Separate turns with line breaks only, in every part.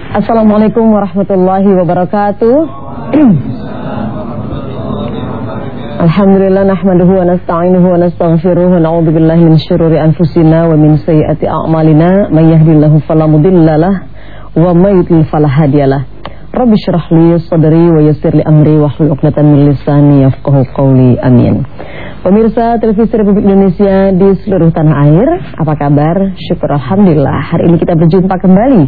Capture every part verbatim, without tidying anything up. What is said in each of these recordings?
Assalamualaikum warahmatullahi wabarakatuh. Alhamdulillah nahmaduhu wa nasta'inuhu wa nastaghfiruhu wa na'udzu billahi min syururi anfusina wa min sayyiati a'malina may yahdihillahu fala mudhillalah wa may yudlil fala hadiyalah. Rabbi shrah li sadri wa yassir li amri wahlul 'uqdatam min lisani yafqahu qawli. Amin. Pemirsa Televisi Republik Indonesia di seluruh tanah air, apa kabar? Syukur alhamdulillah. Hari ini kita berjumpa kembali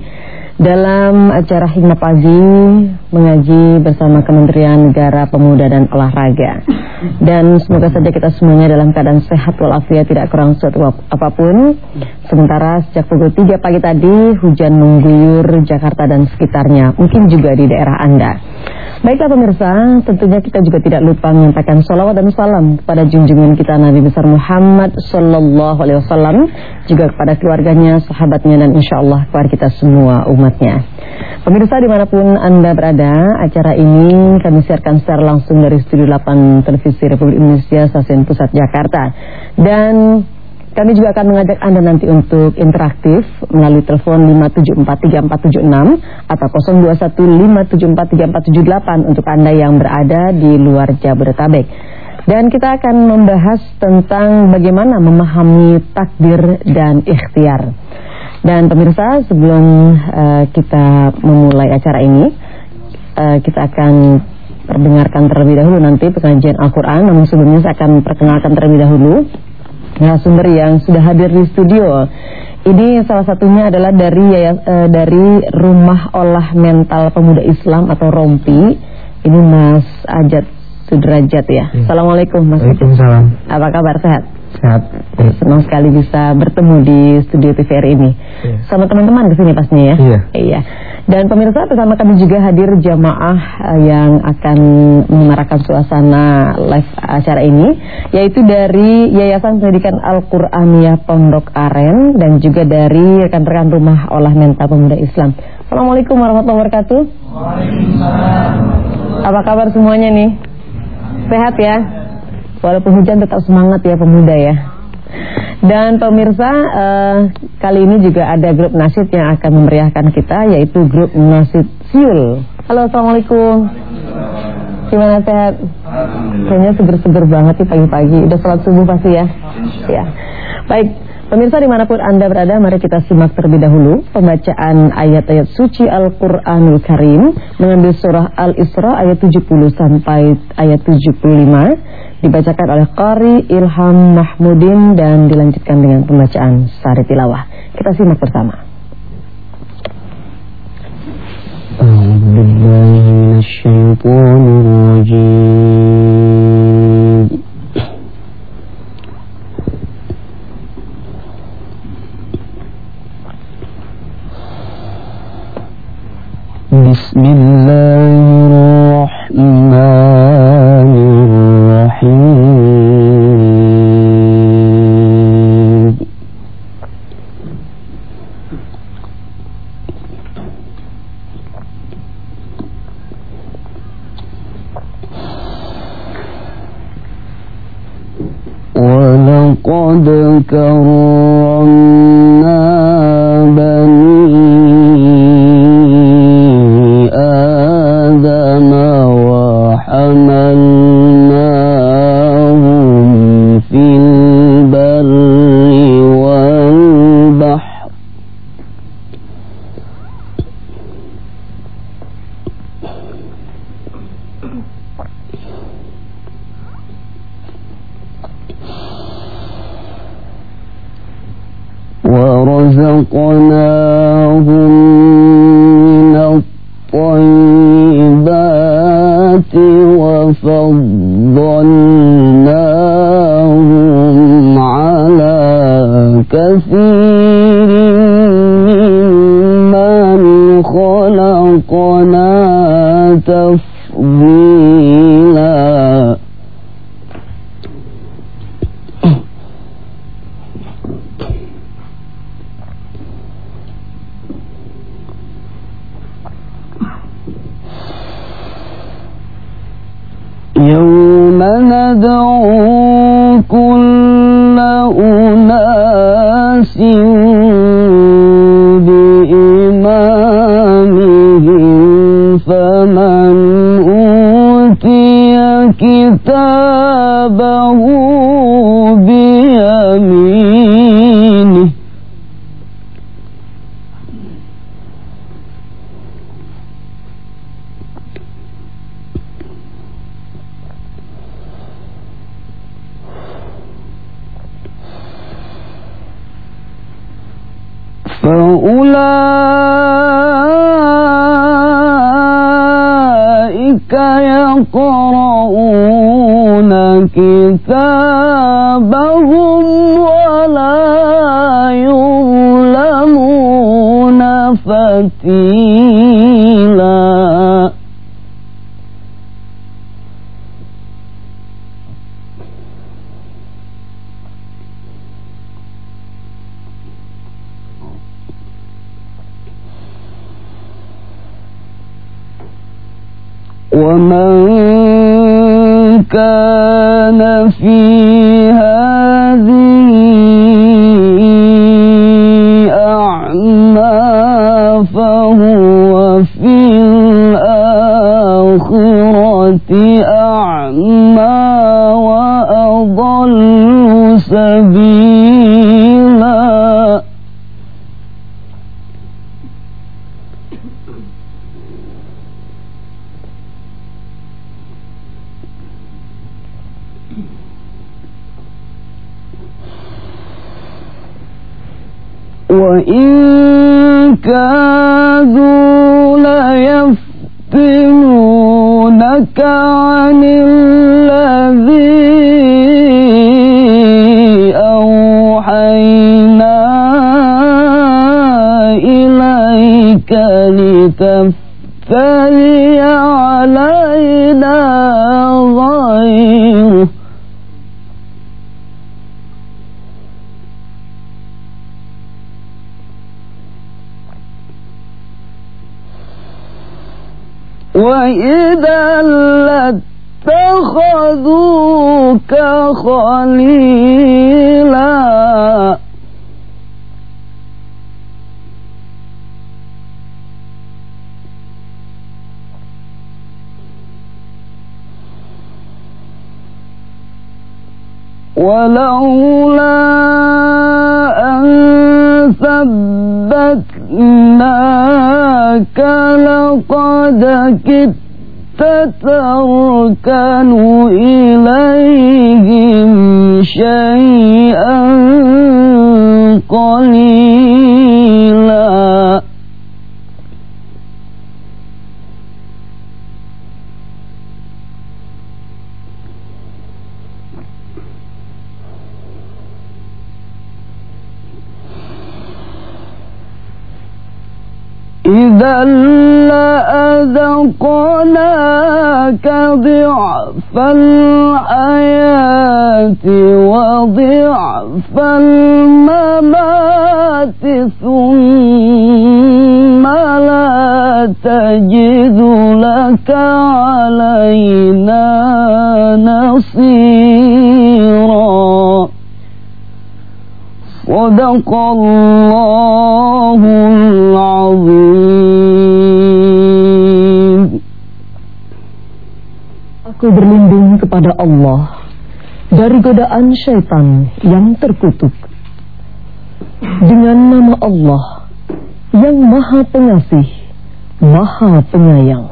dalam acara Hikmah Pagi mengaji bersama Kementerian Negara Pemuda dan Olahraga. Dan semoga saja kita semuanya dalam keadaan sehat walafiat, tidak kurang suatu apapun. Sementara sejak pukul tiga pagi tadi hujan mengguyur Jakarta dan sekitarnya, mungkin juga di daerah Anda. Baiklah pemirsa, tentunya kita juga tidak lupa menyampaikan salawat dan salam kepada junjungan kita Nabi besar Muhammad Sallallahu Alaihi Wasallam, juga kepada keluarganya, sahabatnya, dan insya Allah kepada kita semua umatnya. Pemirsa dimanapun Anda berada, acara ini kami siarkan secara langsung dari Studio delapan Televisi Republik Indonesia, Stasiun Pusat Jakarta. Dan kami juga akan mengajak Anda nanti untuk interaktif melalui telepon lima tujuh empat tiga empat tujuh enam atau nol dua satu lima tujuh empat tiga empat tujuh delapan untuk Anda yang berada di luar Jabodetabek. Dan kita akan membahas tentang bagaimana memahami takdir dan ikhtiar. Dan pemirsa, sebelum uh, kita memulai acara ini, uh, kita akan perdengarkan terlebih dahulu nanti pengajian Al-Quran. Namun sebelumnya saya akan perkenalkan terlebih dahulu narasumber yang sudah hadir di studio. Ini salah satunya adalah dari uh, dari Rumah Olah Mental Pemuda Islam atau ROMPI. Ini Mas Ajat Sudrajat ya. Ya. Assalamualaikum Mas Ajat.
Waalaikumsalam.
Apa kabar, sehat?
Sehat. Ya.
Senang sekali bisa bertemu di studio T V R ini. Ya. Sama teman-teman kesini pastinya ya.
Iya.
Iya. Dan pemirsa, bersama kami juga hadir jamaah yang akan menyemarakan suasana live acara ini, yaitu dari Yayasan Pendidikan Al-Qur'aniyah Pondok Aren dan juga dari rekan-rekan Rumah Olah Mental Pemuda Islam. Assalamualaikum warahmatullahi wabarakatuh.
Waalaikumsalam.
Apa kabar semuanya nih? Sehat ya? Walaupun hujan tetap semangat ya pemuda ya. Dan pemirsa, uh, kali ini juga ada grup nasyid yang akan memeriahkan kita, yaitu grup Nasyid Siul. Halo, assalamualaikum. Gimana, sehat? Kayaknya seger-seger banget nih pagi-pagi. Udah sholat subuh pasti ya? Ya. Baik, pemirsa dimanapun Anda berada, mari kita simak terlebih dahulu pembacaan ayat-ayat suci Al-Quranul Karim, mengambil surah Al-Isra ayat tujuh puluh sampai ayat tujuh puluh lima. Dibacakan oleh Qari Ilham Mahmudin dan dilanjutkan dengan pembacaan sari tilawah. Kita simak bersama.
A'udzu billahi minasyaitonir rajim. Bismillahirrahmanirrahim. Walaqad karramna bani ورزقناهم من الطيبات وفضلناهم على كثير ممن خلقنا تفضيلا. يوم ندعو كل أناس بإمامهم فمن أوتي كتابه بيمينه فأولئك يقرؤون كتابهم ولا يظلمون فتيلا. ومن كان في هذه أعمى فهو في الآخرة أعمى وأضل سبيلا. وإن كادوا ليفتنونك عن الذي أوحينا إليك لتفتري علينا غيره وإذا لاتخذوك خليلا. ولولا أن ثبتناك لقد كدت تركن إليهم شيئا قليلا. إذا لأذقناك ضعف الحياة وضعف الممات ثم لا تجد لك علينا نصيرا. صدق الله العظيم.
Aku berlindung kepada Allah dari godaan syaitan yang terkutuk. Dengan nama Allah yang Maha Pengasih, Maha Penyayang.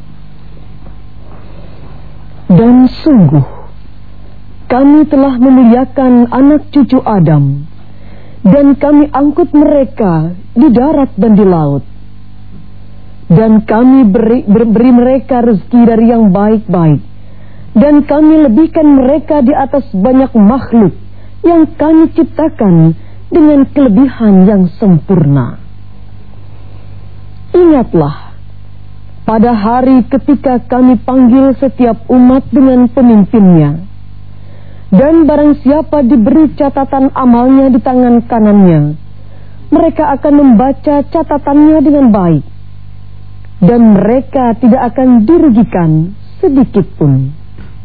Dan sungguh kami telah memuliakan anak cucu Adam, dan kami angkut mereka di darat dan di laut. Dan kami beri, beri mereka rezeki dari yang baik-baik. Dan kami lebihkan mereka di atas banyak makhluk yang kami ciptakan dengan kelebihan yang sempurna. Ingatlah, pada hari ketika kami panggil setiap umat dengan pemimpinnya. Dan barang siapa diberi catatan amalnya di tangan kanannya, mereka akan membaca catatannya dengan baik, dan mereka tidak akan dirugikan sedikit pun.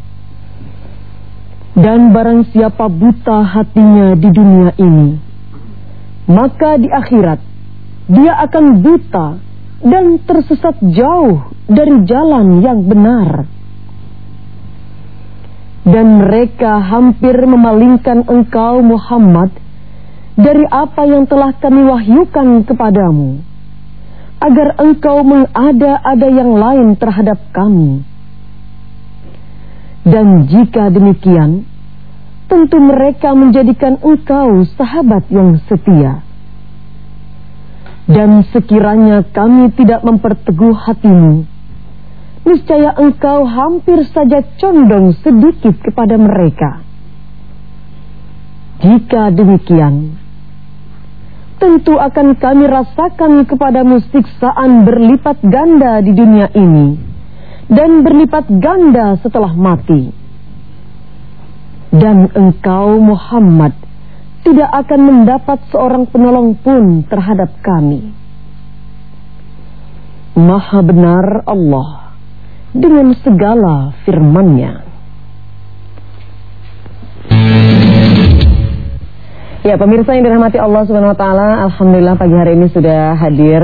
Dan barang siapa buta hatinya di dunia ini, maka di akhirat dia akan buta dan tersesat jauh dari jalan yang benar. Dan mereka hampir memalingkan engkau Muhammad dari apa yang telah kami wahyukan kepadamu, agar engkau mengada-ada yang lain terhadap kami. Dan jika demikian, tentu mereka menjadikan engkau sahabat yang setia. Dan sekiranya kami tidak memperteguh hatimu, niscaya engkau hampir saja condong sedikit kepada mereka. Jika demikian, tentu akan kami rasakan kepadamu siksaan berlipat ganda di dunia ini dan berlipat ganda setelah mati. Dan engkau Muhammad tidak akan mendapat seorang penolong pun terhadap kami. Maha benar Allah dengan segala firman-Nya. Ya, pemirsa yang dirahmati Allah Subhanahu wa taala, alhamdulillah pagi hari ini sudah hadir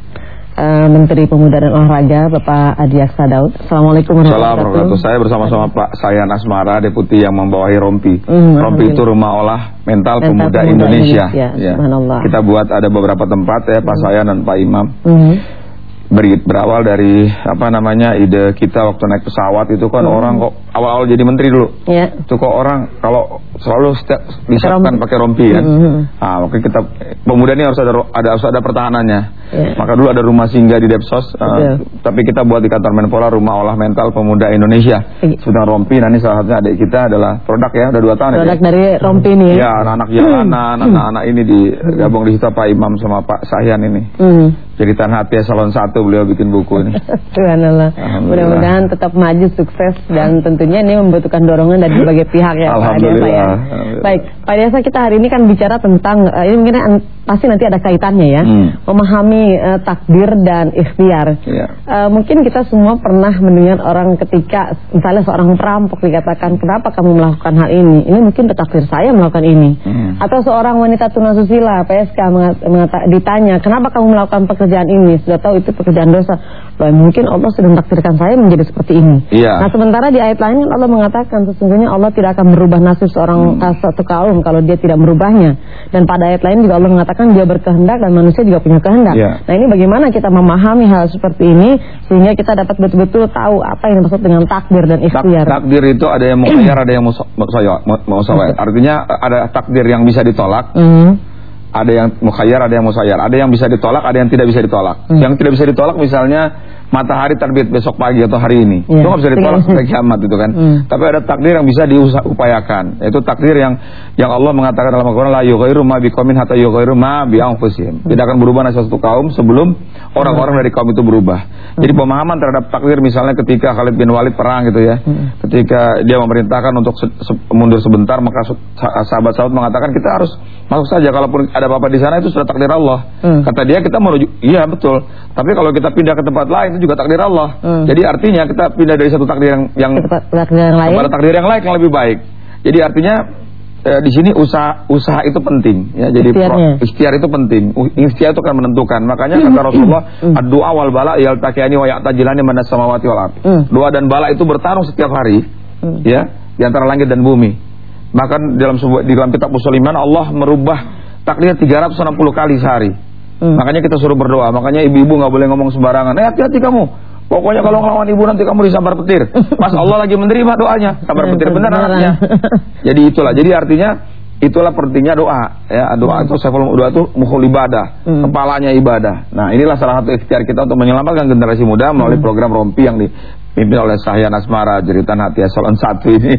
uh, Menteri Pemuda dan Olahraga Bapak Adi Aksa Daud. Assalamualaikum warahmatullahi wabarakatuh.
Saya bersama-sama Pak Sayan Asmara, Deputi yang membawahi Rompi. Mm, Rompi itu Rumah Olah Mental, Mental Pemuda, Pemuda Indonesia. Indonesia. Ya. Kita buat ada beberapa tempat ya, Pak mm. Sayan dan Pak Imam. Mm. Ber, berawal dari apa namanya ide kita waktu naik pesawat itu kan, mm. orang kok awal-awal jadi menteri dulu. Yeah. Itu kok orang kalau selalu setiap disiapkan pakai rompi kan. Mm-hmm. Nah, makanya kita pemuda ini harus ada ada harus ada pertahanannya. Yeah. Maka dulu ada rumah singgah di Depsos, uh, yeah. tapi kita buat di kantor Menpora Rumah Olah Mental Pemuda Indonesia. Yeah. Sudah rompi. Nah, ini salah satunya adik kita adalah produk ya, udah dua tahun. Produk ya, dari rompi ini. Ya, anak-anak jalanan, mm. anak-anak ini digabung di situ Pak Imam sama Pak Sahyan ini. Mm. Jeritan Hati Salon satu beliau bikin buku ini. Subhanallah. Mudah-mudahan tetap maju, sukses, dan tentunya ini membutuhkan dorongan dari berbagai pihak ya Pak Adiasa ya. Baik, Pak Adiasa, kita hari ini kan bicara tentang uh, ini mungkin an, pasti nanti ada kaitannya ya, hmm. memahami uh, takdir dan ikhtiar. Yeah. Uh, mungkin kita semua pernah mendengar orang ketika misalnya seorang perampok dikatakan, kenapa kamu melakukan hal ini? Ini mungkin takdir saya melakukan ini. Hmm. Atau seorang wanita tunasusila P S K mengata, ditanya, kenapa kamu melakukan pekerjaan ini? Sudah tahu itu pekerjaan dosa. Loh, mungkin Allah sudah mentakdirkan saya menjadi seperti ini. Yeah. Nah, sementara di ayat lain Allah mengatakan sesungguhnya Allah tidak akan merubah nasib seorang hmm. uh, satu kaum kalau dia tidak merubahnya. Dan pada ayat lain juga Allah mengatakan dia berkehendak dan manusia juga punya kehendak. Yeah. Nah, ini bagaimana kita memahami hal seperti ini sehingga kita dapat betul-betul tahu apa yang dimaksud dengan takdir dan ikhtiar. Tak, takdir itu ada yang mukhayyar, ada yang musawwir. Artinya ada takdir yang bisa ditolak. Mm. Ada yang mukhayyar, ada yang musayyar. Ada yang bisa ditolak, ada yang tidak bisa ditolak. Hmm. Yang tidak bisa ditolak misalnya matahari terbit besok pagi atau hari ini. Yeah. Itu nggak bisa ditolak sampai kiamat itu kan. Hmm. Tapi ada takdir yang bisa diupayakan. Yaitu takdir yang yang Allah mengatakan dalam Al-Qur'an, la yughayyiru ma biqaumin hatta yughayyiru ma bi anfusihim. Tidak akan berubah nasib satu kaum sebelum orang-orang dari kaum itu berubah. Hmm. Jadi pemahaman terhadap takdir misalnya ketika Khalid bin Walid perang gitu ya. Hmm. Ketika dia memerintahkan untuk se se mundur sebentar, maka sahabat-sahabat mengatakan kita harus masuk saja, kalaupun ada apa-apa di sana itu sudah takdir Allah. Hmm. Kata dia kita menuju, iya betul. Tapi kalau kita pindah ke tempat lain itu juga takdir Allah. Hmm. Jadi artinya kita pindah dari satu takdir yang yang takdir yang lain kepada takdir yang lain yang lebih baik. Jadi artinya eh, di sini usaha usaha itu penting ya. Jadi pro, ikhtiar itu penting. Ikhtiar itu akan menentukan. Makanya kata Rasulullah, ad-du'a wal bala yaltaqiani wa ya'tajilani manas samawati wal ardh. Hmm. Doa dan bala itu bertarung setiap hari hmm. ya di antara langit dan bumi. Bahkan dalam sebuah di dalam kitab Ushul Iman Allah merubah takdir tiga ratus enam puluh kali sehari. Hmm. Makanya kita suruh berdoa. Makanya ibu-ibu nggak boleh ngomong sembarangan. Eh, hati-hati kamu. Pokoknya kalau ngelawan ibu nanti kamu disambar petir. Pas Allah lagi menerima doanya, sambar petir benar anaknya. Jadi itulah. Jadi artinya itulah pentingnya doa. Ya, doa itu seful doa itu mukhul ibadah, hmm. kepalanya ibadah. Nah, inilah salah satu ikhtiar kita untuk menyelamatkan generasi muda melalui hmm. program Rompi yang dipimpin oleh Sahyan Asmara, Jeritan Hati Salon satu ini.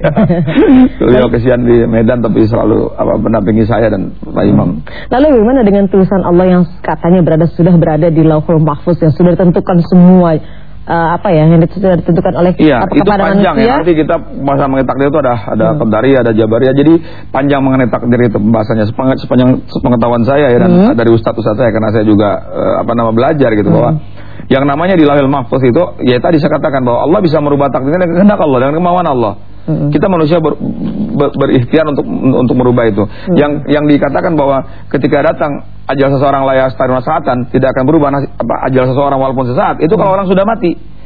Beliau kesian di Medan tapi selalu apa mendampingi saya dan Pak Imam. Lalu bagaimana dengan tulisan Allah yang katanya berada sudah berada di Lauhul Mahfuz yang sudah ditentukan semua? Uh, apa ya yang sudah ditentukan oleh iya, itu panjang manusia? Ya. Nanti kita bahasa mengenai takdir itu ada ada hmm. Qadari, ada Jabari. Jadi panjang mengenai takdir itu pembahasannya sepanjang sepengetahuan saya ya dan hmm. dari ustadz-ustadz saya karena saya juga uh, apa nama belajar gitu hmm. bahwa yang namanya di Lauhul Mahfuz itu ya tadi saya katakan bahwa Allah bisa merubah takdirnya dengan kehendak Allah dengan kemauan Allah. Hmm. Kita manusia ber, ber, berikhtiar untuk untuk merubah itu. Hmm. Yang yang dikatakan bahwa ketika datang ajal seseorang la yastariuna sa'atan, tidak akan berubah nasib, apa ajal seseorang walaupun sesaat. Itu hmm. kalau orang sudah mati.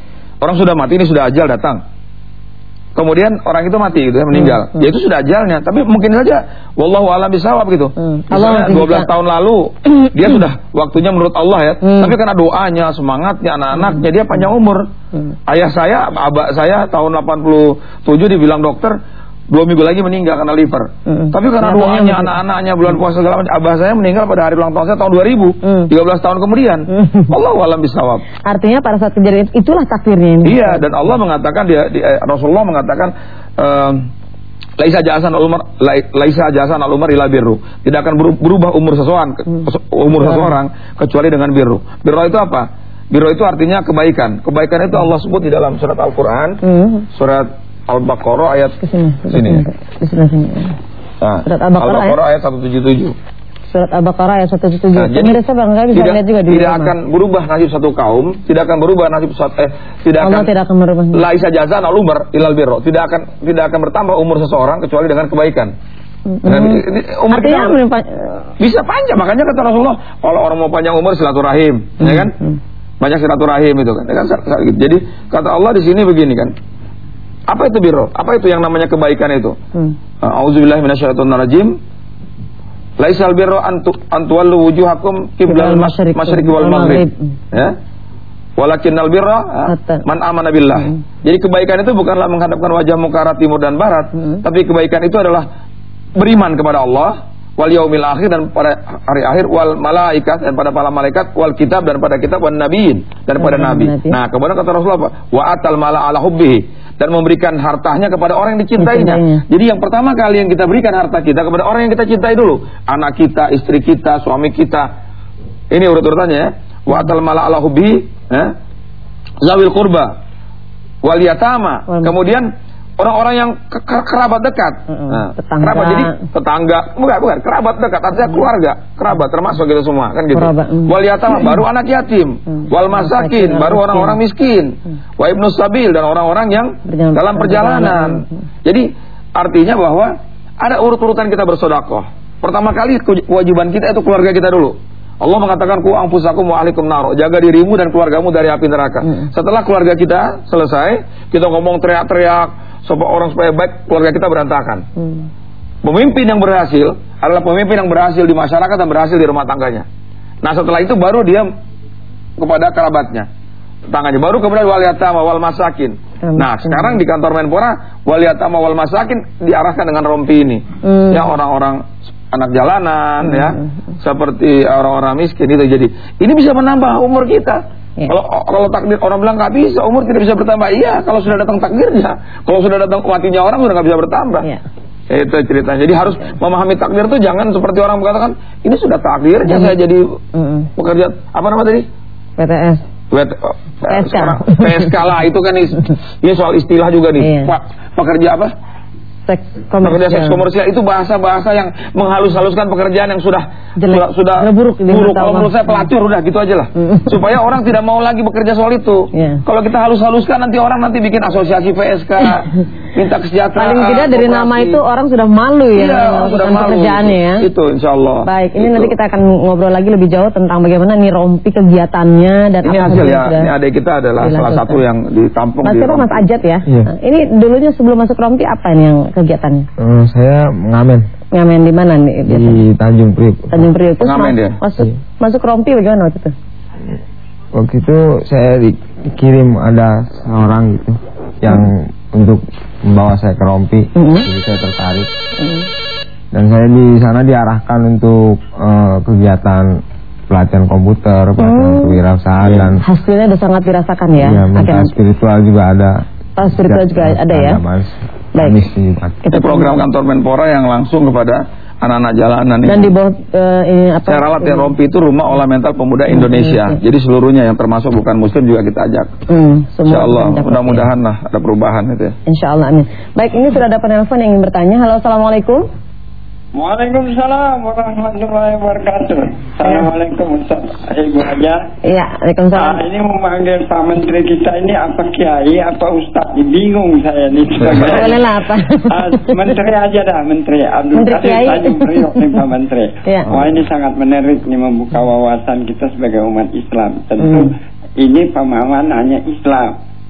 Orang sudah mati, ini sudah ajal datang. Kemudian orang itu mati gitu ya, meninggal. Hmm. Ya itu sudah ajalnya, tapi mungkin saja wallahu a'lam bishawab gitu. Hmm. Misalnya dua belas tahun lalu dia sudah waktunya menurut Allah ya. Hmm. Tapi karena doanya, semangatnya, anak-anaknya dia panjang umur. Hmm. Ayah saya, abah saya tahun delapan puluh tujuh dibilang dokter dua minggu lagi meninggal karena liver. Hmm. Tapi karena doanya anak-anaknya bulan puasa segala macam, abah saya meninggal pada hari ulang tahun saya tahun dua ribu, hmm. tiga belas tahun kemudian. Hmm. Allahu a'lam bishawab.
Artinya pada saat kejadian itulah takdirnya ini.
Iya, dan Allah mengatakan dia, dia Rasulullah mengatakan um, laisa jasan al-umar laisa jasan al-umar ila birru. Tidak akan berubah umur seseorang hmm. umur seseorang kecuali dengan birru. Birru itu apa? Birru itu artinya kebaikan. Kebaikan itu Allah sebut di dalam surat Al-Qur'an, hmm. surat Al-Baqarah ayat
kesini,
sini.
Di sebelah sini.
Nah, surat Al-Baqarah, Al-Baqarah ayat seratus tujuh puluh tujuh.
Surat Al-Baqarah ayat seratus tujuh puluh tujuh.
Nah, jadi
pemirsa barangkali bisa
tidak,
lihat juga di
tidak
rumah.
Akan berubah nasib satu kaum, tidak akan berubah nasib satu eh tidak
Allah
akan
tidak akan berubah.
Laisa jazaan al-umar ilal birra. Tidak akan tidak akan bertambah umur seseorang kecuali dengan kebaikan. Mm-hmm. Nah, ini, ini, umur kita bisa panjang, makanya kata Rasulullah, kalau orang mau panjang umur silaturahim, mm-hmm. ya kan? Banyak silaturahim itu kan. Ya kan? Jadi kata Allah di sini begini kan. Apa itu birro? Apa itu yang namanya kebaikan itu? Hmm. A'udzubillahi minasyaitonir rajim. Laisal birro antu antuwallu wujuhakum qiblal masyriqi wal maghrib. Ya. Walakinnal birra man amana billah. Hmm. Jadi kebaikan itu bukanlah menghadapkan wajahmu ke arah timur dan barat, hmm. tapi kebaikan itu adalah beriman kepada Allah, wal yaumil akhir dan pada hari akhir, wal malaikat dan pada para malaikat, wal kitab dan pada kitab, wan nabiin dan pada nabi. nabi. Nah, kemudian kata Rasulullah apa? Wa atal mala ala hubbihi, dan memberikan hartanya kepada orang yang dicintainya. Dicintainya. Jadi yang pertama kali yang kita berikan harta kita kepada orang yang kita cintai dulu. Anak kita, istri kita, suami kita. Ini urut-urutannya ya. Wa atal mala ala hubbihi, ya. Zawil qurba, wal yatama. Kemudian orang-orang yang ke kerabat dekat,
mm-hmm.
nah,
tetangga.
Kerabat jadi tetangga, bukan bukan kerabat dekat, artinya keluarga, kerabat termasuk gitu semua, kan gitu. Mm. Wal yatama baru anak yatim, mm. wal masakin baru orang-orang miskin, mm. wa ibnus sabil dan orang-orang yang Berjalan, dalam perjalanan. Mm. Jadi artinya bahwa ada urut-urutan kita bersedekah. Pertama kali kewajiban kita itu keluarga kita dulu. Allah mengatakan ku anfusakum wa ahlikum nar, jaga dirimu dan keluargamu dari api neraka. Mm. Setelah keluarga kita selesai, kita ngomong teriak-teriak supaya orang supaya baik, keluarga kita berantakan. Hmm. Pemimpin yang berhasil adalah pemimpin yang berhasil di masyarakat dan berhasil di rumah tangganya. Nah setelah itu baru dia kepada kerabatnya, tangannya, baru kemudian wal yatama wal masakin. Hmm. Nah sekarang di kantor Menpora wal yatama wal masakin diarahkan dengan rompi ini, hmm. ya orang-orang anak jalanan, hmm. ya seperti orang-orang miskin itu. Jadi ini bisa menambah umur kita. Ya. Kalau kalau takdir orang bilang nggak bisa, umur tidak bisa bertambah. Iya, kalau sudah datang takdirnya. Kalau sudah datang matinya orang sudah nggak bisa bertambah. Ya. Itu ceritanya. Jadi harus ya. memahami takdir itu jangan seperti orang mengatakan ini sudah takdirnya saya jadi mm-hmm. pekerja apa nama tadi?
P T S.
P S K. P S K lah itu kan ini soal istilah juga nih. Iya. Pak pekerja apa? Seks komersial. Seks komersial itu bahasa-bahasa yang menghalus-haluskan pekerjaan yang sudah Jelek. sudah, sudah buruk. buruk. Kalau menurut saya pelacur udah gitu aja lah. Mm. Supaya orang tidak mau lagi bekerja soal itu. Yeah. Kalau kita halus-haluskan nanti orang nanti bikin asosiasi P S K, minta kesejahteraan.
Paling tidak dari koperasi. Nama itu orang sudah malu ya.
Iya, sudah malu.
Pekerjaannya ya.
Itu insya Allah.
Baik, ini
itu.
nanti kita akan ngobrol lagi lebih jauh tentang bagaimana nih rompi kegiatannya dan
ini
apa
hasil ya. Ini adik kita adalah dilakukan. Salah satu yang ditampung
Mas
di
Mas Ajat ya. Yeah. Nah, ini dulunya sebelum masuk rompi apa ini yang kegiatannya?
Hmm. Saya ngamen.
Ngamen di mana nih biasanya?
Di Tanjung Priok.
Tanjung Priok. Terus
ngamen dia.
Masuk iya. masuk rompi bagaimana waktu itu?
Waktu itu saya dikirim ada seorang gitu yang hmm. untuk membawa saya ke rompi. Hmm. Jadi saya tertarik. Hmm. Dan saya di sana diarahkan untuk uh, kegiatan pelatihan komputer, pelatihan hmm. kewirausahaan dan
hasilnya sudah sangat dirasakan ya.
Iya, mental spiritual juga ada.
Oh, spiritual ya, juga ada, ada ya.
Mas.
Baik.
Itu program kantor Menpora yang langsung kepada anak-anak jalanan.
Dan di bawah uh, ini apa?
Saya ralat ya, rompi itu Rumah Olah Mental Pemuda Indonesia. Hmm, hmm. Jadi seluruhnya yang termasuk bukan Muslim juga kita ajak. Hmm, Insya Allah, mudah-mudahan lah ada perubahan itu ya.
Insya Allah, amin. Baik, ini sudah ada penelpon yang ingin bertanya. Halo, assalamualaikum.
Waalaikumsalam warahmatullahi wabarakatuh. Assalamualaikum Ustaz Ibu Haja.
Iya, waalaikumsalam.
Ah, ini memanggil Pak Menteri kita ini apa Kiai apa Ustaz? Bingung saya ini.
Boleh lah apa?
Ah, Menteri aja dah, Menteri Abdul Qadir Tanjung Priok nih Pak Menteri. Ya. Wah ini sangat menarik nih membuka wawasan kita sebagai umat Islam. Tentu hmm. ini pemahaman hanya Islam.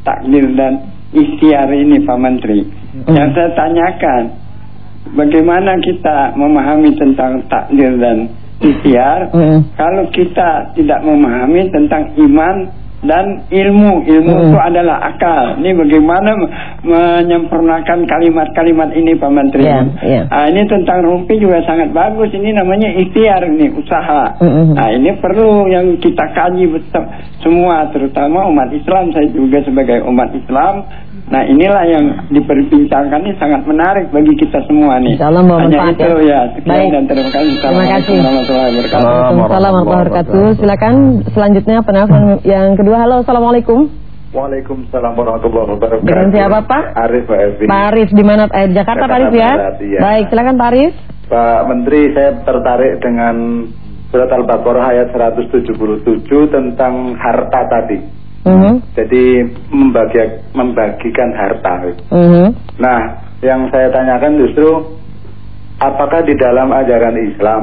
takdir dan ikhtiar ini Pak Menteri. Mm. Yang saya tanyakan, bagaimana kita memahami tentang takdir dan ikhtiar mm. kalau kita tidak memahami tentang iman dan ilmu. Ilmu mm. itu adalah akal. Ini bagaimana menyempurnakan kalimat-kalimat ini Pak Menteri. Yeah, yeah. Nah, ini tentang rumpi juga sangat bagus. Ini namanya ikhtiar, ini usaha. Mm-hmm. Nah, ini perlu yang kita kaji betul semua, terutama umat Islam. Saya juga sebagai umat Islam. Nah, inilah yang diperbincangkan, ini sangat menarik bagi kita semua nih.
Insyaallah
hanya itu ya. Sekian
Baik.
Dan terima kasih.
Terima kasih.
Warahmatullahi wabarakatuh.
Waalaikumsalam warahmatullahi wabarakatuh. Silakan selanjutnya penelpon yang kedua. Halo, assalamualaikum.
Waalaikumsalam warahmatullahi wabarakatuh.
Dengan siapa Pak?
Arif Pak Evi.
Pak Arif di mana? Eh, Jakarta Pak Arif ya?
ya? Baik,
silakan Pak Arif.
Pak Menteri, saya tertarik dengan surat Al-Baqarah ayat seratus tujuh puluh tujuh tentang harta tadi. Mm-hmm. Jadi membagi, membagikan harta. Mm-hmm. Nah, yang saya tanyakan justru apakah di dalam ajaran Islam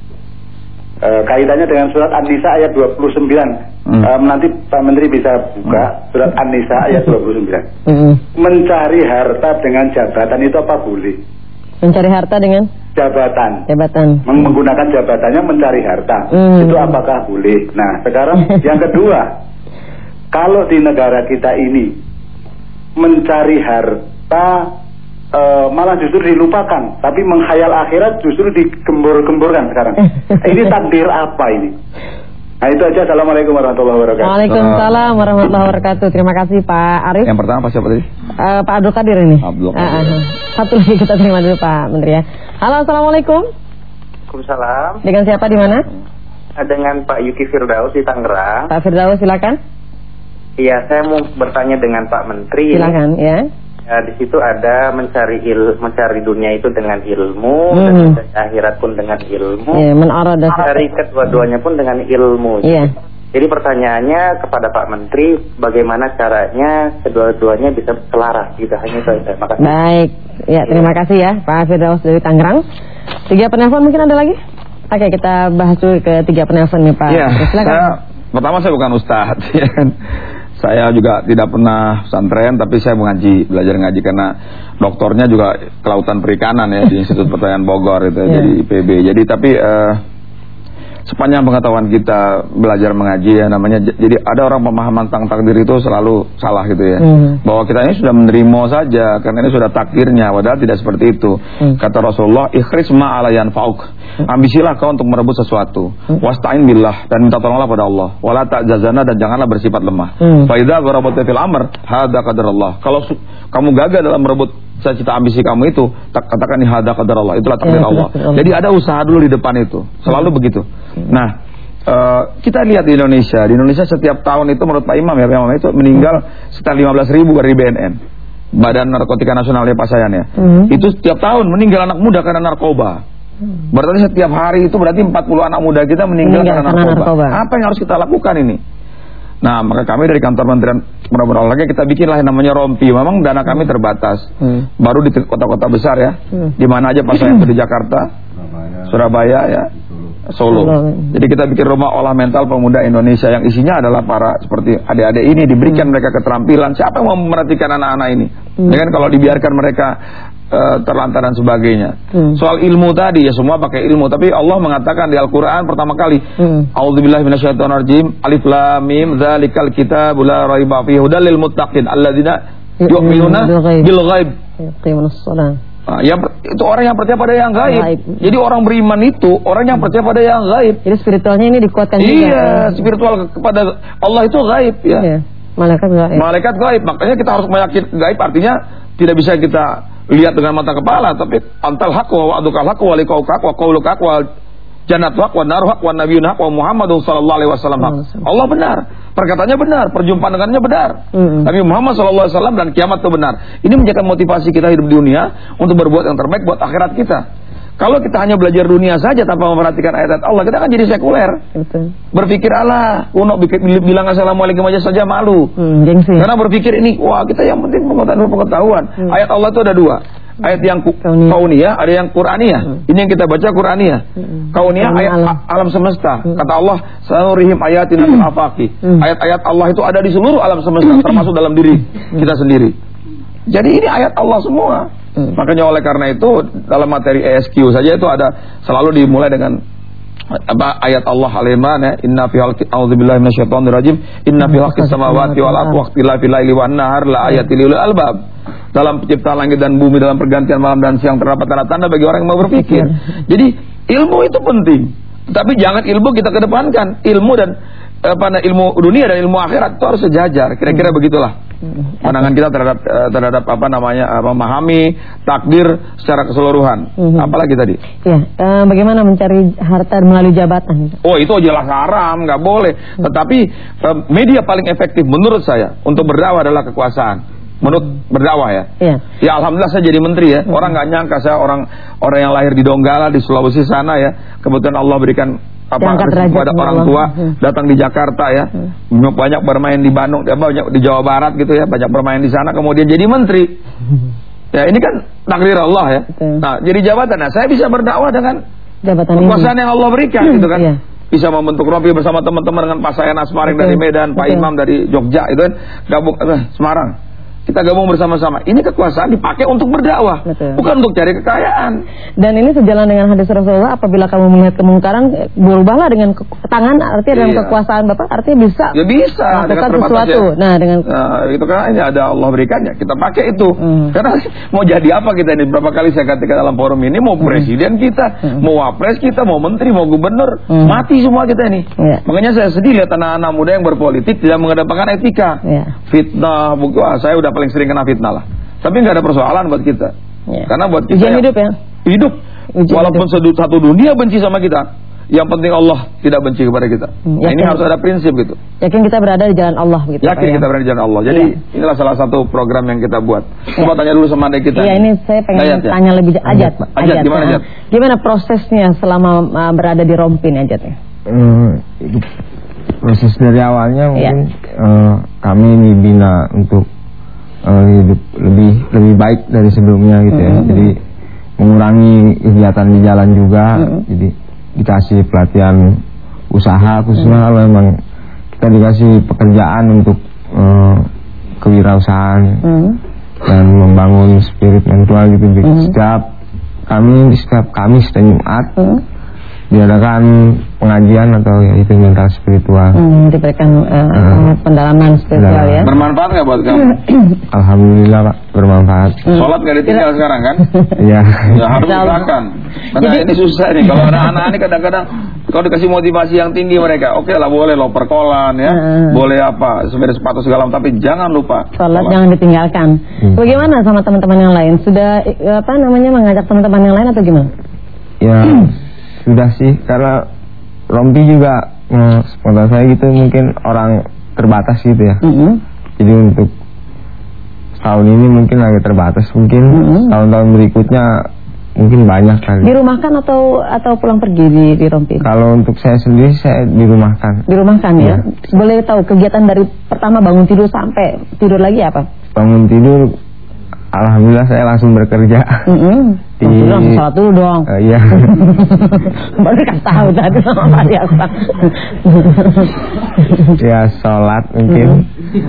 e, kaitannya dengan surat An-Nisa ayat dua puluh sembilan. Mm. E, nanti Pak Menteri bisa buka surat An-Nisa ayat dua puluh sembilan. Mm-hmm. Mencari harta dengan jabatan itu apa boleh?
Mencari harta dengan
jabatan.
Jabatan.
Menggunakan jabatannya mencari harta. Mm. Itu apakah boleh? Nah, sekarang yang kedua, kalau di negara kita ini mencari harta e, malah justru dilupakan, tapi menghayal akhirat justru digembur-gemburkan sekarang. Ini takdir apa ini? Nah, itu aja. Assalamualaikum warahmatullahi wabarakatuh.
Waalaikumsalam warahmatullahi wabarakatuh. Terima kasih Pak Arif.
Yang pertama Pak siapa tadi?
Uh, Pak Abdul Qadir ini.
Abdul Qadir. Uh, uh,
satu lagi kita terima dulu Pak Menteri ya. Halo, assalamualaikum.
Waalaikumsalam.
Dengan siapa di mana?
Dengan Pak Yuki Firdaus di Tangerang.
Pak Firdaus silakan.
Iya, saya mau bertanya dengan Pak Menteri.
Silakan ya.
Ya, di situ ada mencari il, mencari dunia itu dengan ilmu, hmm. dan mencari akhirat pun dengan ilmu.
Yeah,
mencari kedua-duanya pun dengan ilmu.
Yeah.
Jadi pertanyaannya kepada Pak Menteri, bagaimana caranya kedua-duanya bisa selaras? Gitu hanya itu. Terima kasih.
Baik, ya terima kasih ya Pak Firdaus dari Tangerang. Tiga penelpon mungkin ada lagi? Oke, kita bahas dulu ke tiga penelpon nih Pak.
Iya. Saya, pertama saya bukan ustadz. Ya. Saya juga tidak pernah pesantren, tapi saya mengaji, belajar ngaji karena doktornya juga kelautan perikanan ya di Institut Pertanian Bogor itu, yeah. Jadi I P B. Jadi tapi uh, sepanjang pengetahuan kita belajar mengaji ya namanya, jadi ada orang pemahaman tentang takdir itu selalu salah gitu ya. Mm. Bahwa kita ini sudah menerima saja karena ini sudah takdirnya, padahal tidak seperti itu. Mm. Kata Rasulullah, ikhris ma ala yanfa'uk. Ambisilah kau untuk merebut sesuatu. Wasta'in billah, dan minta tolonglah pada Allah. Wala ta'jazana, dan janganlah bersifat lemah. Fa idza gharabta fil amr, hadza qadarullah. Kalau kamu gagal dalam merebut cita-cita ambisi kamu itu, tak katakan ini hadza qadarullah. Itulah takdir ya, Allah. Allah. Jadi ada usaha dulu di depan itu. Selalu hmm. begitu. Nah, uh, kita lihat di Indonesia. Di Indonesia setiap tahun itu menurut Pak Imam ya, Pak Imam itu meninggal sekitar lima belas ribu dari B N N. Badan Narkotika Nasionalnya Pak Sayan ya. Hmm. Itu setiap tahun meninggal anak muda karena narkoba. Berarti setiap hari itu berarti empat puluh anak muda kita meninggal, meninggal karena, karena narkoba. narkoba. Apa yang harus kita lakukan ini? Nah, maka kami dari kantor Kementerian Pemuda dan Olahraga kita bikinlah yang namanya rompi. Memang dana kami terbatas. Hmm. Baru di kota-kota besar ya. Hmm. Di mana aja Pak Sayan di Jakarta, Surabaya, Surabaya ya, Solo. Solo. Jadi kita bikin rumah olah mental pemuda Indonesia yang isinya adalah para seperti adik-adik ini, diberikan hmm. mereka keterampilan. Siapa yang mau memerhatikan anak-anak ini? Hmm. Dengan kalau dibiarkan mereka uh, terlantar dan sebagainya. Hmm. Soal ilmu tadi ya semua pakai ilmu, tapi Allah mengatakan di Al-Qur'an pertama kali, hmm. A'udzubillahi minasyaitonirrajim, Alif Lam Mim, dzalikal kitabul la raiba fihi hudal lil muttaqin alladzina yu'minuna bil ghaib. Yaqimunas shalah. Nah, yang itu orang yang percaya pada yang gaib. gaib. Jadi orang beriman itu orang yang percaya pada yang gaib.
Jadi spiritualnya ini dikuatkan
iya,
juga.
Iya, spiritual kepada Allah itu gaib ya. Iya.
Malaikat gaib.
Malaikat gaib. Makanya kita harus meyakini gaib, artinya tidak bisa kita lihat dengan mata kepala, tapi antal haq wa adukal haq wa liqaul haq wa qaulul haq wa jannatu haq wa naru haq wa nabiyyun haq wa Muhammadun sallallahu alaihi wasallam haq. Allah benar. Perkataannya benar, perjumpaan dengannya benar. Mm-hmm. Nabi Muhammad sallallahu alaihi wasallam dan kiamat itu benar. Ini menjadi motivasi kita hidup di dunia untuk berbuat yang terbaik buat akhirat kita. Kalau kita hanya belajar dunia saja tanpa memperhatikan ayat Allah, kita akan jadi sekuler. Betul. Berpikir Allah, kuno bilang assalamualaikum aja saja malu. Mm, Karena berpikir ini, wah kita yang penting pengetahuan. pengetahuan. Mm. Ayat Allah itu ada dua. ayat yang kauniyah, ada yang Qur'aniyah. Hmm. Ini yang kita baca Qur'aniyah. Hmm. Kauniyah ayat alam, alam semesta. Hmm. Kata Allah, sanurihim ayatina fil afaqi. Hmm. Ayat-ayat Allah itu ada di seluruh alam semesta, termasuk dalam diri kita sendiri. Jadi ini ayat Allah semua. Hmm. Makanya oleh karena itu dalam materi E S Q saja itu ada selalu dimulai dengan apa ayat Allah Al-Imran ya, inna fi khalqi a'udzubillahi minasyaitonir rajim, inna fi khalqis samawati wal ardi waqtilafil laili wan nahar la ayatil lil albab. Dalam penciptaan langit dan bumi, dalam pergantian malam dan siang terdapat tanda-tanda bagi orang yang mau berpikir. Jadi ilmu itu penting, tapi jangan ilmu kita kedepankan. Ilmu dan apa ilmu dunia dan ilmu akhirat itu harus sejajar. Kira-kira begitulah pandangan kita terhadap terhadap apa namanya memahami takdir secara keseluruhan. Mm-hmm. Apalagi tadi? Ya, uh, bagaimana mencari harta melalui jabatan? Oh, itu jelas haram, nggak boleh. Mm-hmm. Tetapi uh, media paling efektif menurut saya untuk berdakwah adalah kekuasaan. Menurut berdakwah ya. Yeah. Ya alhamdulillah saya jadi menteri ya. Mm-hmm. Orang nggak nyangka saya orang orang yang lahir di Donggala di Sulawesi sana ya. Kebetulan Allah berikan apa kepada orang tua hmm. datang di Jakarta ya, hmm. banyak bermain di Bandung, banyak di Jawa Barat gitu ya, banyak bermain di sana, kemudian jadi menteri. Ya ini kan takdir Allah ya. Betul. Nah jadi jabatan, nah saya bisa berdakwah dengan jabatan kekuasaan yang Allah berikan gitu kan. Iya. Bisa membentuk rompi bersama teman-teman dengan Pak Sayan Asmaring dari Medan, Betul. Pak Imam dari Jogja itu kan, gabung eh, Semarang. Kita gabung bersama-sama. Ini kekuasaan dipakai untuk berdakwah, Betul. bukan untuk cari kekayaan. Dan ini sejalan dengan hadis Rasulullah, apabila kamu melihat kemungkaran, berubahlah dengan tangan, artinya dengan iya. kekuasaan Bapak, artinya bisa. Ya bisa. Melakukan sesuatu. Ya. Nah, dengan nah, itu kan ini ada Allah berikannya. Kita pakai itu. Hmm. Karena mau jadi apa kita ini? Berapa kali saya katakan dalam forum ini, mau presiden kita, hmm. mau wapres kita, mau menteri, mau gubernur, hmm. mati semua kita ini. Ya. Makanya saya sedih lihat anak-anak muda yang berpolitik tidak mengedepankan etika. Ya. Fitnah, buku, ah, saya udah paling sering kena fitnah lah. Tapi nggak ada persoalan buat kita. Ya. Karena buat kita yang hidup ya. Hidup. Ujian walaupun hidup. Satu dunia benci sama kita, yang penting Allah tidak benci kepada kita. Hmm, nah, ini harus ada prinsip gitu. Yakin kita berada di jalan Allah begitu. Yakin kita ya? berada di jalan Allah. Jadi ya. inilah salah satu program yang kita buat. Coba ya. tanya dulu sama adik kita. Iya, ini saya pengen Ajat, tanya ya? lebih Ajat. Ajat, Ajat gimana Ajat? Gimana prosesnya selama uh, berada di Rompin Ajat ya? Hmm, proses dari awalnya mungkin ya. uh, kami dibina untuk Uh, hidup lebih lebih baik dari sebelumnya gitu ya. Mm-hmm. Jadi mengurangi kegiatan di jalan juga. Mm-hmm. Jadi dikasih pelatihan usaha khususnya mm-hmm. kalau memang kita dikasih pekerjaan untuk uh, kewirausahaan mm-hmm. dan membangun spirit mental gitu. Mm-hmm. Setiap kami setiap Kamis dan Jumat mm-hmm. diadakan pengajian atau ya itu mental spiritual. Hmm, diberikan uh, uh, pendalaman spiritual ya. Bermanfaat nggak buat kamu? Alhamdulillah Pak, bermanfaat. Hmm. Sholat nggak ditinggal Tidak. sekarang kan? Iya. Ya harus dilakukan. Karena Jadi, ini susah nih. Kalau anak-anak ini kadang-kadang kalau dikasih motivasi yang tinggi mereka, oke okay lah boleh lo perkolan ya, uh, boleh apa sepeda sepatu segala, tapi jangan lupa sholat jangan ditinggalkan. Hmm. Bagaimana sama teman-teman yang lain? Sudah apa namanya mengajak teman-teman yang lain atau gimana? Ya. Sudah sih, karena Rompi juga eh, spontan saya gitu mungkin orang terbatas gitu ya. Mm-hmm. Jadi untuk tahun ini mungkin agak terbatas, mungkin mm-hmm. tahun-tahun berikutnya mungkin banyak kali. Dirumahkan atau atau pulang pergi di, di Rompi? Kalau untuk saya sendiri saya dirumahkan. Dirumahkan ya? ya? Boleh tahu kegiatan dari pertama bangun tidur sampai tidur lagi apa? Bangun tidur, alhamdulillah saya langsung bekerja. Mm-hmm. Di... Langsung salat dulu dong. Uh, iya. Baru kasih tahu tadi sama Pak Diasa. Ya sholat mungkin.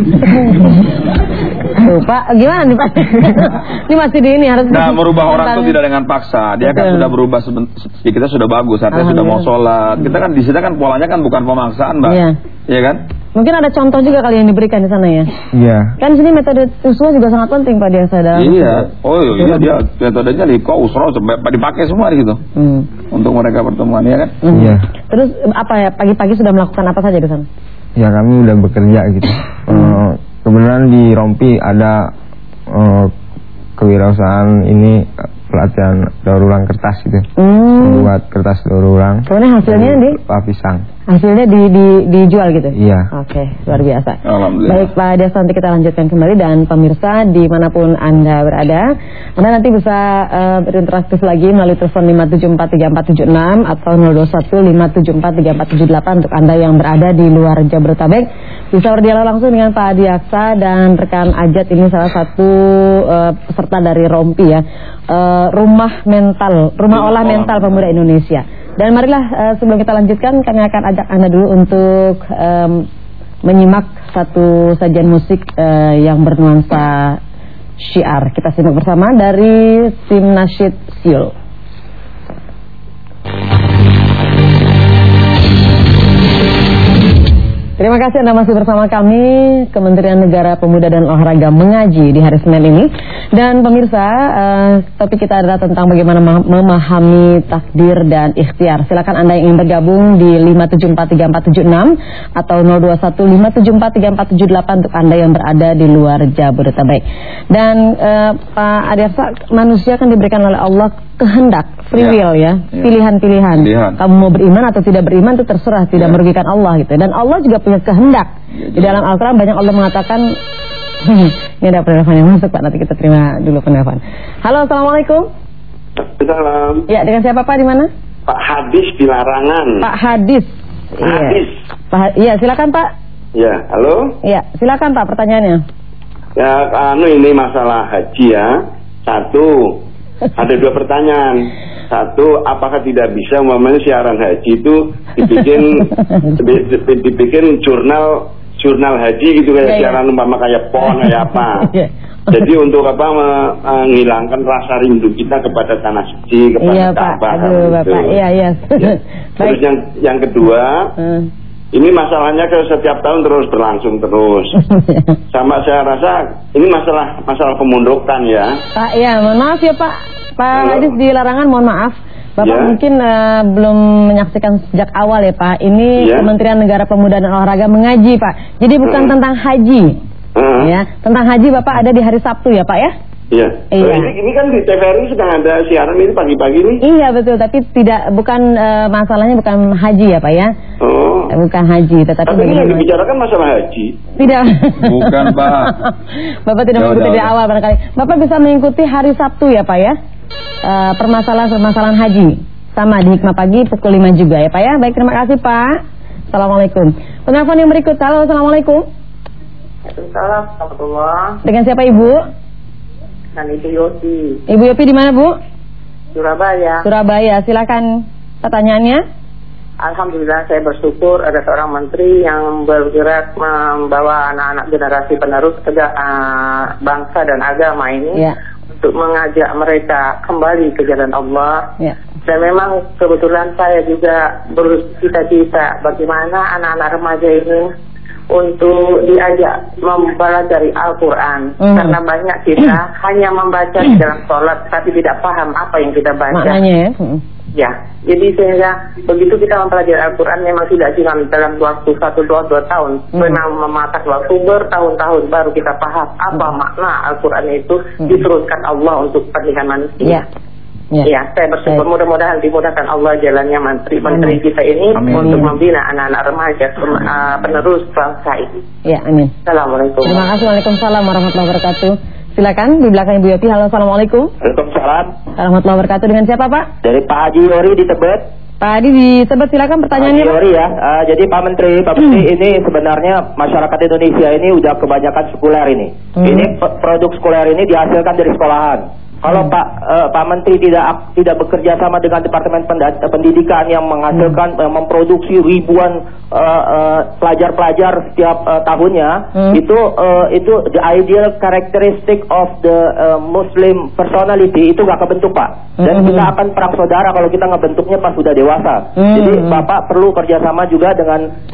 Tuh Pak, gimana nih Pak? Ini masih di ini harus. Nah merubah orang itu tidak dengan paksa. Dia kan sudah berubah sebentar. Kita sudah bagus. Artinya sudah mau sholat. Kita kan di sini kan polanya kan bukan pemaksaan Mbak. Iya. Iya kan? Mungkin ada contoh juga kali yang diberikan di sana ya. Iya. Kan sini metode uswa juga sangat penting Pak Diasa dalam. Iya. Oh iya dia metodenya di kau usra dipakai semua di situ. Hmm. Untuk mereka pertemuan ya kan? Hmm. Iya. Terus apa ya pagi-pagi sudah melakukan apa saja di sana? Ya kami udah bekerja gitu. Hmm. Uh, kebenaran di Rompi ada uh, kewirausahaan ini pelatihan daur ulang kertas gitu. Hmm. Membuat kertas daur ulang. Kemudian hasilnya di pisang.
Hasilnya di, di, dijual gitu?
Iya.
Oke, okay, luar biasa.
Alhamdulillah.
Baik Pak Adias, nanti kita lanjutkan kembali. Dan pemirsa dimanapun Anda berada, Anda nanti bisa uh, berinteraktif lagi melalui telepon lima tujuh empat tiga empat tujuh enam atau nol dua satu lima tujuh empat tiga empat tujuh delapan untuk Anda yang berada di luar Jabodetabek. Bisa berdialog langsung dengan Pak Adiaksa dan rekan Ajat, ini salah satu uh, peserta dari Rompi ya, uh, rumah mental, rumah olah mental pemuda Indonesia. Dan marilah uh, sebelum kita lanjutkan, kami akan ajak Anda dulu untuk um, menyimak satu sajian musik uh, yang bernuansa syiar. Kita simak bersama dari tim Nasyid Siul. Terima kasih Anda masih bersama kami. Kementerian Negara Pemuda dan Olahraga mengaji di hari Senin ini. Dan pemirsa, uh, topik kita adalah tentang bagaimana memahami takdir dan ikhtiar. Silakan Anda yang ingin bergabung di lima tujuh empat tiga empat tujuh enam atau nol dua satu lima tujuh empat tiga empat tujuh delapan untuk Anda yang berada di luar Jabodetabek. Dan uh, Pak Adiaksa, manusia kan diberikan oleh Allah kehendak, free will ya, pilihan-pilihan. Ya. Kamu mau beriman atau tidak beriman itu terserah, tidak ya. merugikan Allah gitu. Dan Allah juga punya kehendak. Ya, di dalam Al-Quran banyak Allah mengatakan, ini ada penelpon yang masuk Pak, nanti kita terima dulu penelpon. Halo, assalamualaikum.
Salam.
Ya, dengan siapa Pak, di mana?
Pak Hadis di Larangan.
Pak Hadis.
Hadis.
Pak, iya silakan Pak.
Ya, halo.
Iya, silakan Pak pertanyaannya.
Ya, anu ini masalah haji ya. Satu. Ada dua pertanyaan. Satu, apakah tidak bisa umpamanya siaran haji itu dibikin dibikin jurnal jurnal haji gitu kayak ya, siaran umpama kayak pon kayak apa. Jadi untuk apa menghilangkan rasa rindu kita kepada tanah suci, kepada
iya,
Ka'bah.
Pak. Aduh, gitu. Bapak. Iya, iya.
Ya. Terus yang yang kedua, hmm. ini masalahnya ke setiap tahun terus berlangsung terus. Sama saya rasa ini masalah masalah pemundukan ya. Pak,
ya mohon maaf ya Pak. Pak Hadis di Larangan, mohon maaf. Bapak ya. mungkin uh, belum menyaksikan sejak awal ya Pak. Ini ya. Kementerian Negara Pemuda dan Olahraga mengaji Pak. Jadi bukan uh. tentang haji. Uh. Ya, tentang haji Bapak ada di hari Sabtu ya Pak ya?
Iya. Iya. Ini, ini kan di T V R I sedang ada siaran ini pagi-pagi nih.
Iya betul, tapi tidak bukan uh, masalahnya bukan haji ya Pak ya?
Oh.
Bukan haji, tetapi
tapi ini yang dibicarakan masalah haji.
Tidak.
Bukan Pak.
Bapak tidak jauh, mengikuti jauh, di awal barangkali. Bapak bisa mengikuti hari Sabtu ya Pak ya? Uh, permasalahan-permasalahan haji sama di Hikmah Pagi pukul lima juga ya Pak ya. Baik, terima kasih Pak. Assalamualaikum. Penelpon yang berikut. Halo, assalamualaikum.
Waalaikumsalam warahmatullahi.
Dengan siapa Ibu?
Dan Ibu Yopi.
Ibu Yopi di mana Bu?
Surabaya.
Surabaya. Silakan pertanyaannya.
Alhamdulillah saya bersyukur ada seorang menteri yang bergerak membawa anak-anak generasi penerus uh, bangsa dan agama ini ya. Untuk mengajak mereka kembali ke jalan Allah. Ya. Dan memang kebetulan saya juga bercita-cita bagaimana anak-anak remaja ini untuk diajak mempelajari Al-Quran. Mm. Karena banyak kita hanya membaca di dalam sholat tapi tidak paham apa yang kita baca.
Maknanya ya? Mm.
Ya, jadi sehingga begitu kita mempelajari Al-Quran memang tidak cuma dalam waktu satu dua dua tahun, hmm. memang memakan waktu bertahun-tahun baru kita paham apa hmm. makna Al-Quran itu hmm. diturunkan Allah untuk kepentingan manusia. Ya, ya. ya saya bersyukur mudah-mudahan dimudahkan Allah jalannya menteri-menteri kita ini amin. Untuk membina anak-anak remaja uh, penerus bangsa ini.
Ya, amin.
Assalamualaikum.
Terima kasih. Waalaikumsalam warahmatullahi wabarakatuh. Silakan di belakang Ibu Yati. Halo, assalamualaikum.
Waalaikumsalam.
Warahmatullahi wabarakatuh. Dengan siapa Pak?
Dari Pak Haji Yori di Tebet.
Pak Haji di Tebet, silakan pertanyaannya Pak.
Haji Yori ya. Uh, jadi Pak Menteri, Pak Menteri hmm. ini sebenarnya masyarakat Indonesia ini udah kebanyakan sekuler ini. Hmm. Ini produk sekuler ini dihasilkan dari sekolahan. Kalau Pak uh, Pak Menteri tidak tidak bekerja sama dengan Departemen Pendidikan yang menghasilkan hmm. uh, memproduksi ribuan pelajar-pelajar uh, uh, setiap uh, tahunnya, hmm. itu uh, itu the ideal characteristic of the uh, Muslim personality itu gak kebentuk Pak. Dan hmm. kita akan perang saudara kalau kita ngebentuknya pas sudah dewasa. Hmm. Jadi Bapak perlu kerjasama juga dengan